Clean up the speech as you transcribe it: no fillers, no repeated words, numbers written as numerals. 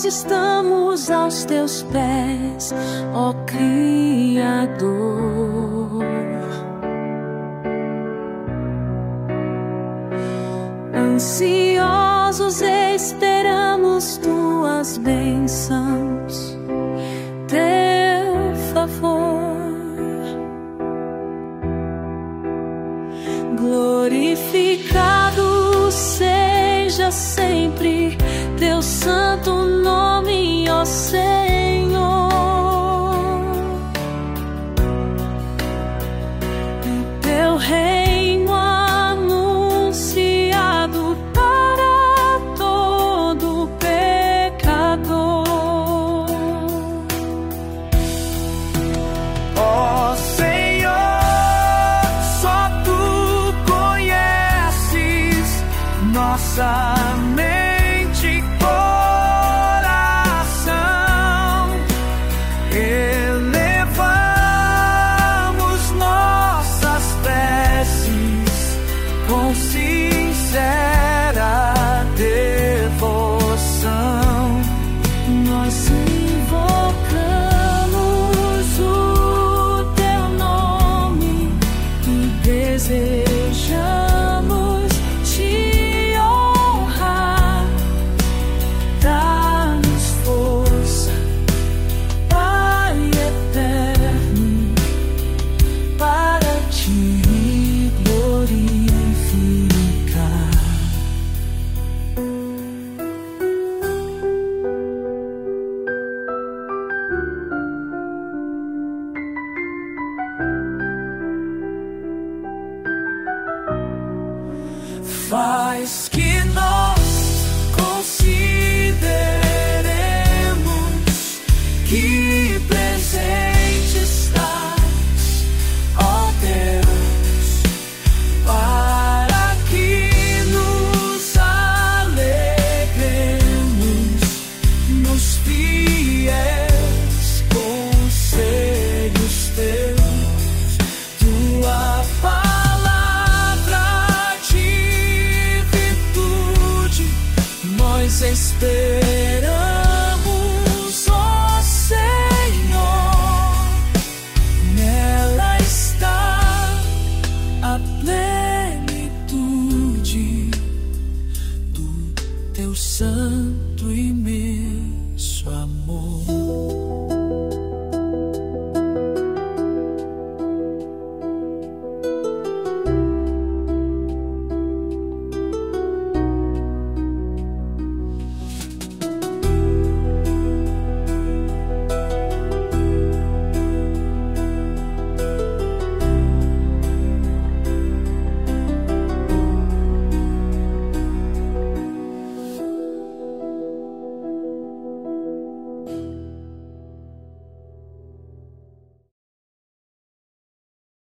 estamos aos teus pés, ó Criador. Ansiosos esperamos tuas bênçãos, teu favor. Glorificado seja sempre teu santo nome, ó Senhor. Teu reino anunciado para todo pecador. Ó Senhor, só tu conheces nossa mente e coração. Elevamos nossas preces com sincera devoção. Nós invocamos o teu nome e desejamos te honrar. Dá-nos força, Pai eterno, para te glorificar. Faz que nós consideremos que presente estás, ó Deus, para que nos alegremos nos fiéis conselhos teus. Tua palavra de virtude nós esperamos.